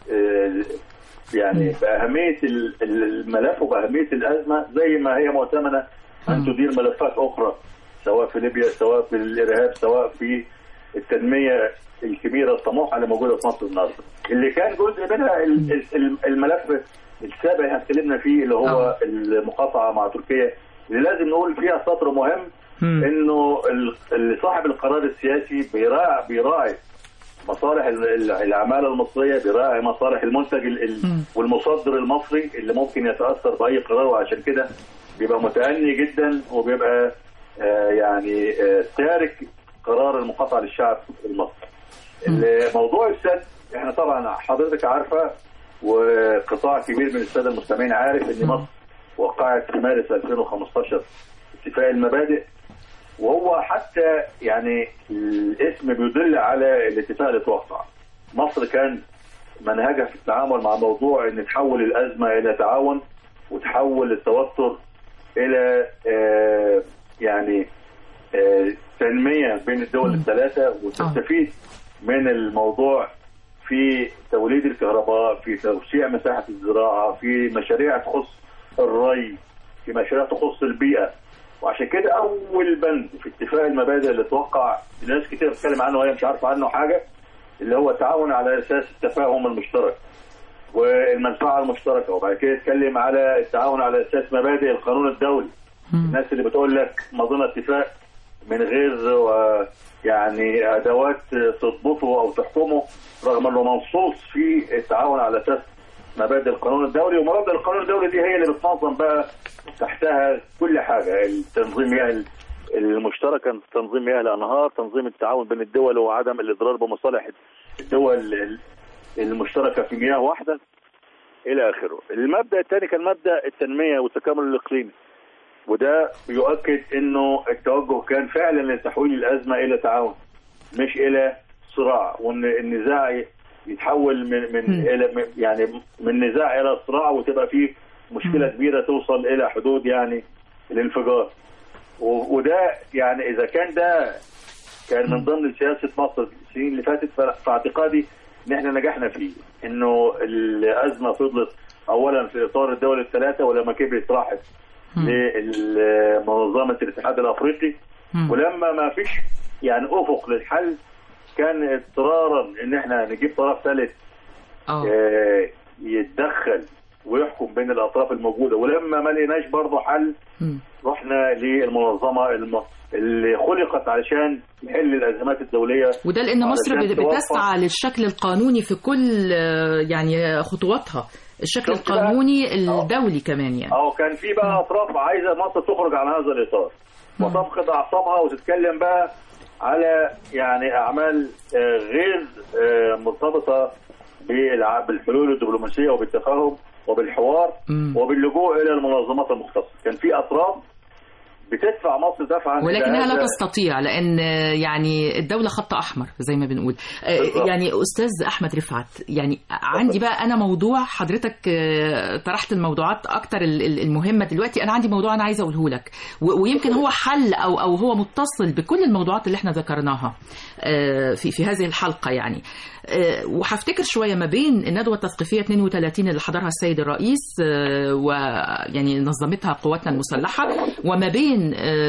يعني بأهمية الملف وبأهمية الأزمة زي ما هي مؤتمنة أن تدير ملفات أخرى، سواء في ليبيا، سواء في الإرهاب، سواء في التنمية الكبيرة الطموحة اللي موجودة في مصر النهارده. اللي كان جزء منها الملف السابق اللي اتكلمنا فيه اللي هو المقاطعة مع تركيا، اللي لازم نقول فيها سطر مهم إنه صاحب القرار السياسي بيراعي بيراعي مصالح العمالة المصرية، بيراعي مصالح المنتج والمصدر المصري اللي ممكن يتأثر بأي قرار، وعشان كده بيبقى متأني جدا وبيبقى آه يعني آه تارك قرار المقاطعة للشعب المصري. موضوع السد احنا طبعا حضرتك عارفة وقطاع كبير من الساده المستمعين عارف ان مصر وقعت في مارس ألفين وخمستاشر اتفاق المبادئ، وهو حتى يعني الاسم بيدل على الاتفاق اللي توقع. مصر كان منهجها في التعامل مع موضوع ان تحول الازمه الى تعاون، وتحول التوتر الى آه يعني آه تنميه بين الدول الثلاثه، وتستفيد من الموضوع في توليد الكهرباء، في توسيع مساحه الزراعه، في مشاريع تخص الري، في مشاريع تخص البيئه. وعشان كده اول بند في اتفاق المبادئ اللي توقع ناس كتير بتتكلم عنه وهي مش عارفه عنه حاجه، اللي هو التعاون على اساس التفاهم المشترك والمنفعه المشتركه. وبعد كده اتكلم على التعاون على اساس مبادئ القانون الدولي. الناس اللي بتقول لك مضينا اتفاق من غير يعني ادوات تضبطه او تحكمه، رغم انه منصوص في التعاون على اساس مبادئ القانون الدولي. ومبادئ القانون الدولي دي هي اللي بتنظم بقى تحتها كل حاجه، التنظيم مياه المشتركه، تنظيم مياه الانهار، تنظيم التعاون بين الدول وعدم الاضرار بمصالح الدول المشتركه في مياه واحده الى اخره. المبدا الثاني كان مبدا التنميه والتكامل الاقليمي، وده يؤكد انه التوجه كان فعلا لتحويل الازمه الى تعاون مش الى صراع، وان النزاع يتحول من من الى يعني من نزاع الى صراع، وتبقى فيه مشكله كبيره توصل الى حدود يعني الانفجار. وده يعني اذا كان ده كان من ضمن سياسه مصر السنين اللي فاتت، فاعتقادي ان احنا نجحنا فيه، انه الازمه فضلت اولا في اطار الدول الثلاثه، ولما كبرت راحت لمنظمه الاتحاد الافريقي، ولما ما فيش يعني افق للحل كان اضطرارا ان احنا نجيب طرف ثالث آه يتدخل ويحكم بين الاطراف الموجوده، ولما ما لقيناش برضه حل م. رحنا للمنظمه الم... اللي خلقت علشان تحل الازمات الدوليه. وده لان مصر بتسعى للشكل القانوني في كل يعني خطواتها، الشكل القانوني الدولي كمان يعني. اه كان في بقى اطراف عايزه مصر تخرج عن هذا الاطار وتفقد اعصابها وتتكلم بقى على يعني اعمال غير مرتبطه بالحلول الدبلوماسيه وبالتفاهم وبالحوار م. وباللجوء الى المنظمات المختصه. كان في اطراف بتدفع مصر دفعا، ولكنها لا تستطيع، لان يعني الدوله خط احمر زي ما بنقول. بالضبط. يعني استاذ احمد رفعت، يعني عندي بقى انا موضوع، حضرتك طرحت الموضوعات اكتر المهمه دلوقتي، انا عندي موضوع انا عايزه اقوله لك، ويمكن هو حل او او هو متصل بكل الموضوعات اللي احنا ذكرناها في في هذه الحلقه يعني. وهفتكر شويه ما بين الندوه التثقيفيه اثنين وثلاثين اللي حضرها السيد الرئيس ويعني نظمتها قواتنا المسلحه، وما بين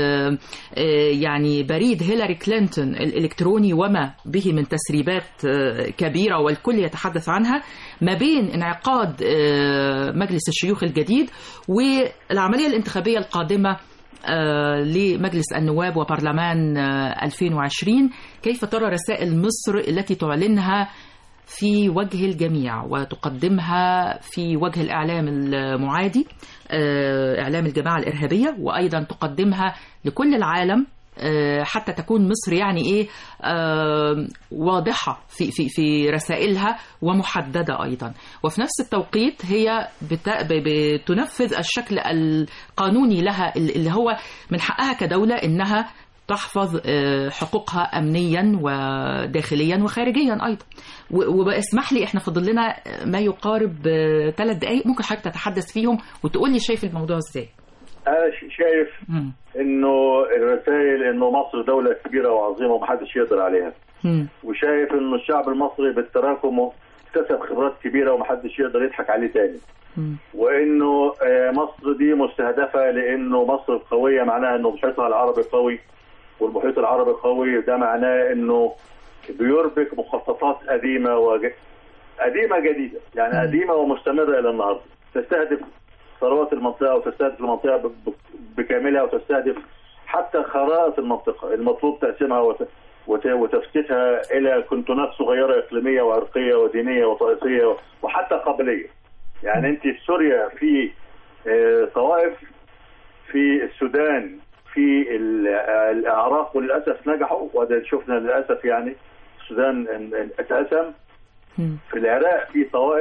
يعني بريد هيلاري كلينتون الإلكتروني وما به من تسريبات كبيرة والكل يتحدث عنها، ما بين انعقاد مجلس الشيوخ الجديد والعملية الانتخابية القادمة لمجلس النواب وبرلمان ألفين وعشرين. كيف ترى رسائل مصر التي تعلنها في وجه الجميع وتقدمها في وجه الإعلام المعادي، إعلام الجماعة الإرهابية، وأيضا تقدمها لكل العالم حتى تكون مصر يعني إيه واضحة في في في رسائلها ومحددة أيضا، وفي نفس التوقيت هي بتنفذ الشكل القانوني لها اللي هو من حقها كدولة إنها تحفظ حقوقها أمنيا وداخليا وخارجيا أيضا. واسمح لي احنا فضل لنا ما يقارب ثلاث دقائق، ممكن حضرتك تتحدث فيهم وتقول لي شايف الموضوع ازاي؟ انا شايف م. انه الرسائل انه مصر دولة كبيرة وعظيمة ومحدش يقدر عليها، م. وشايف انه الشعب المصري بالتراكم اكتسب خبرات كبيرة ومحدش يقدر يضحك عليه تاني، م. وانه مصر دي مستهدفة لانه مصر قوية، معناها انه محيطها العربي قوي، والمحيط العربي قوي ده معناه انه بيربك مخططات قديمه وج... قديمه جديده، يعني قديمه ومستمره الى النهارده، تستهدف ثروات المنطقه وتستهدف المنطقه ب... بكاملها، وتستهدف حتى خرائط المنطقه المطلوب تقسيمها وت... وت... وتفتيتها الى كنتونات صغيره اقليميه وعرقيه ودينيه وطائفيه وحتى قبليه. يعني انت في سوريا في طوائف، في السودان في الاعراق وللاسف نجحوا، وده شفنا للاسف يعني السودان اتقسم، في العراق في طوائف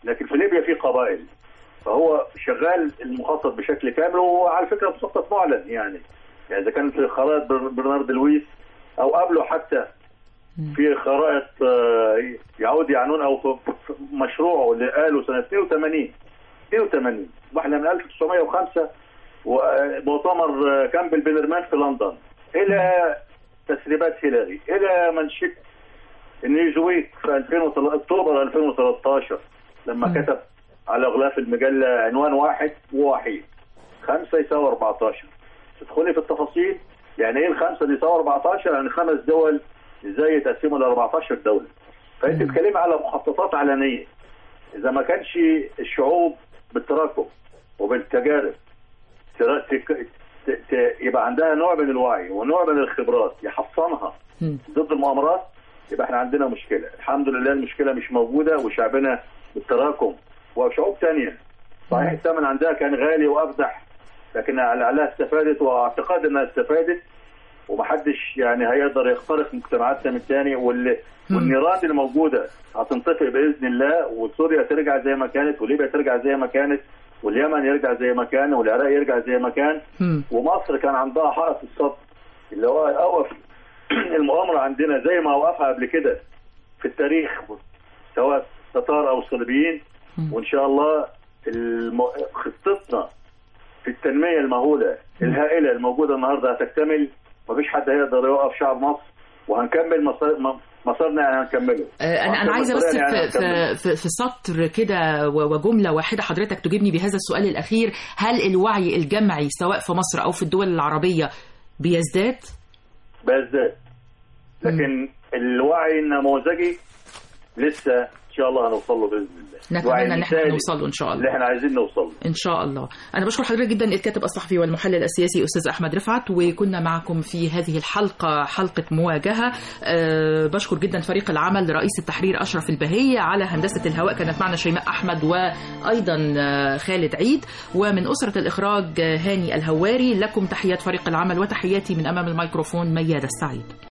لكن في ليبيا في قبائل، فهو شغال المخطط بشكل كامل. وعلى فكره مخطط معلن يعني يعني اذا كان في خرائط برنارد لويس او قبله حتى في خرائط يعود يعنون او في مشروعه اللي قاله سنه اثنين وثمانين اثنين وثمانين واحنا من ألف وتسعمائة وخمسة ومؤتمر كامبل بيلرمان في لندن الى تسريبات هيلاري الى منشئ النيوزويك في اكتوبر ألفين وثلاثة عشر لما م. كتب على غلاف المجله عنوان واحد ووحيد، خمسه يساوي أربعة عشر. تدخلي في التفاصيل يعني ايه الخمسه اللي يساوي أربعة عشر؟ يعني خمس دول ازاي يتقسموا ل أربعة عشر دوله. فانت بتتكلمي على مخططات علنيه. اذا ما كانش الشعوب بالتراكم وبالتجارب يبقى عندها نوع من الوعي ونوع من الخبرات يحصنها ضد المؤامرات، يبقى احنا عندنا مشكله. الحمد لله المشكله مش موجوده وشعبنا بالتراكم وشعوب ثانيه صحيح الثمن عندها كان غالي وافدح، لكن عليها استفادت واعتقاد انها استفادت ومحدش يعني هيقدر يخترق مجتمعاتنا من ثاني. والنيران اللي موجوده هتنطفئ باذن الله، وسوريا ترجع زي ما كانت، وليبيا ترجع زي ما كانت، واليمن يرجع زي ما كان، والعراق يرجع زي ما كان. ومصر كان عندها حائط الصد اللي هو اوقف المؤامره عندنا زي ما وقفها قبل كده في التاريخ سواء تتار او الصليبيين. وان شاء الله خطتنا في التنميه المهوله الهائله الموجوده النهارده هتكتمل. مفيش حد هيقدر يوقف شعب مصر، وهنكمل مسار مسارنا يعني هنكمله. انا انا عايزه بس يعني في, في في سطر كده وجمله واحده حضرتك تجيبني بهذا السؤال الاخير: هل الوعي الجمعي سواء في مصر او في الدول العربيه بيزداد؟ بيزداد، لكن م. الوعي النموذجي لسه ان شاء الله هنوصل له باذن الله. نتمنى ان احنا نوصل له ان شاء الله، اللي احنا عايزين نوصل له ان شاء الله. انا بشكر حضرتك جدا الكاتب الصحفي والمحلل السياسي استاذ احمد رفعت، وكنا معكم في هذه الحلقه حلقه مواجهه. أه بشكر جدا فريق العمل، رئيس التحرير اشرف البهيه، على هندسه الهواء كانت معنا شيماء احمد وايضا خالد عيد، ومن اسره الاخراج هاني الهواري. لكم تحيات فريق العمل وتحياتي من امام الميكروفون ميادة السعيد.